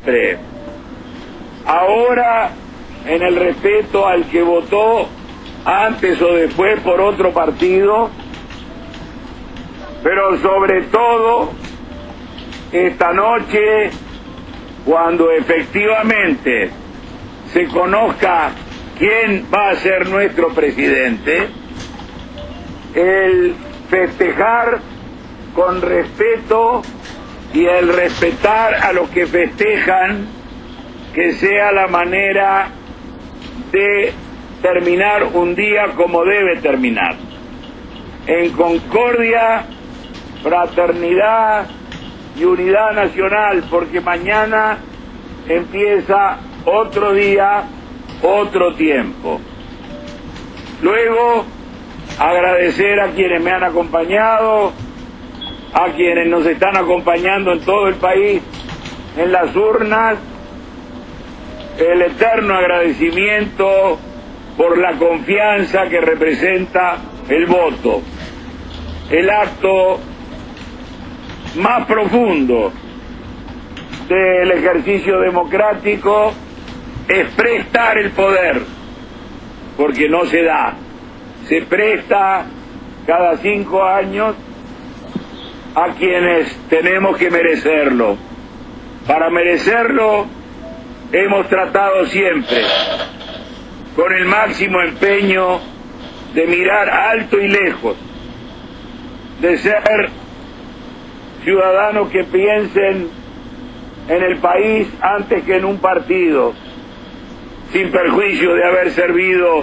siempre, ahora en el respeto al que votó antes o después por otro partido, pero sobre todo esta noche, cuando efectivamente se conozca quién va a ser nuestro presidente, el festejar con respeto y el respetar a los que festejan, que sea la manera de terminar un día como debe terminar, en concordia, fraternidad y unidad nacional, porque mañana empieza otro día, otro tiempo. Luego, agradecer a quienes me han acompañado, a quienes nos están acompañando en todo el país, en las urnas, el eterno agradecimiento por la confianza que representa el voto. El acto más profundo del ejercicio democrático es prestar el poder, porque no se da, se presta cada 5 años a quienes tenemos que merecerlo. Para merecerlo hemos tratado siempre con el máximo empeño de mirar alto y lejos, de ser ciudadanos que piensen en el país antes que en un partido, sin perjuicio de haber servido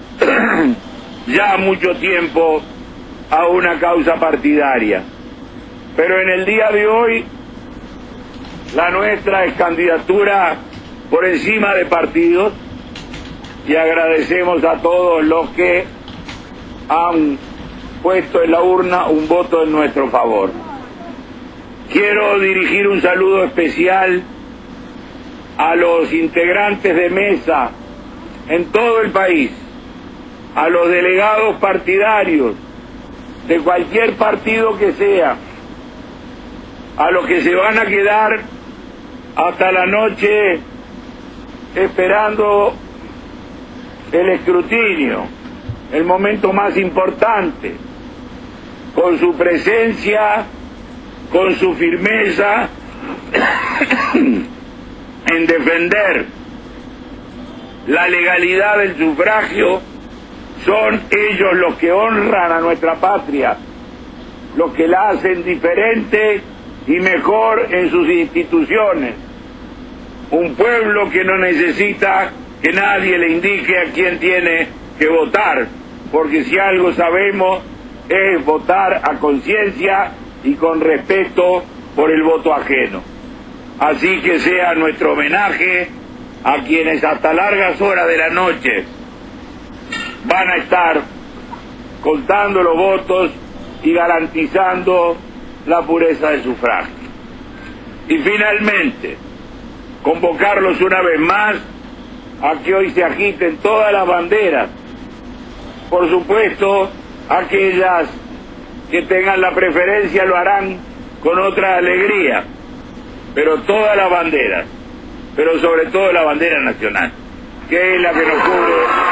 ya mucho tiempo a una causa partidaria. Pero en el día de hoy, la nuestra es candidatura por encima de partidos, y agradecemos a todos los que han puesto en la urna un voto en nuestro favor. Quiero dirigir un saludo especial a los integrantes de mesa en todo el país, a los delegados partidarios de cualquier partido que sea, a los que se van a quedar hasta la noche esperando el escrutinio, el momento más importante, con su presencia, con su firmeza en defender la legalidad del sufragio. Son ellos los que honran a nuestra patria, los que la hacen diferente y mejor en sus instituciones. Un pueblo que no necesita que nadie le indique a quién tiene que votar, porque si algo sabemos es votar a conciencia y con respeto por el voto ajeno. Así que sea nuestro homenaje a quienes hasta largas horas de la noche van a estar contando los votos y garantizando la pureza del sufragio. Y finalmente, convocarlos una vez más a que hoy se agiten todas las banderas. Por supuesto, aquellas que tengan la preferencia lo harán con otra alegría, pero todas las banderas, pero sobre todo la bandera nacional, que es la que nos cubre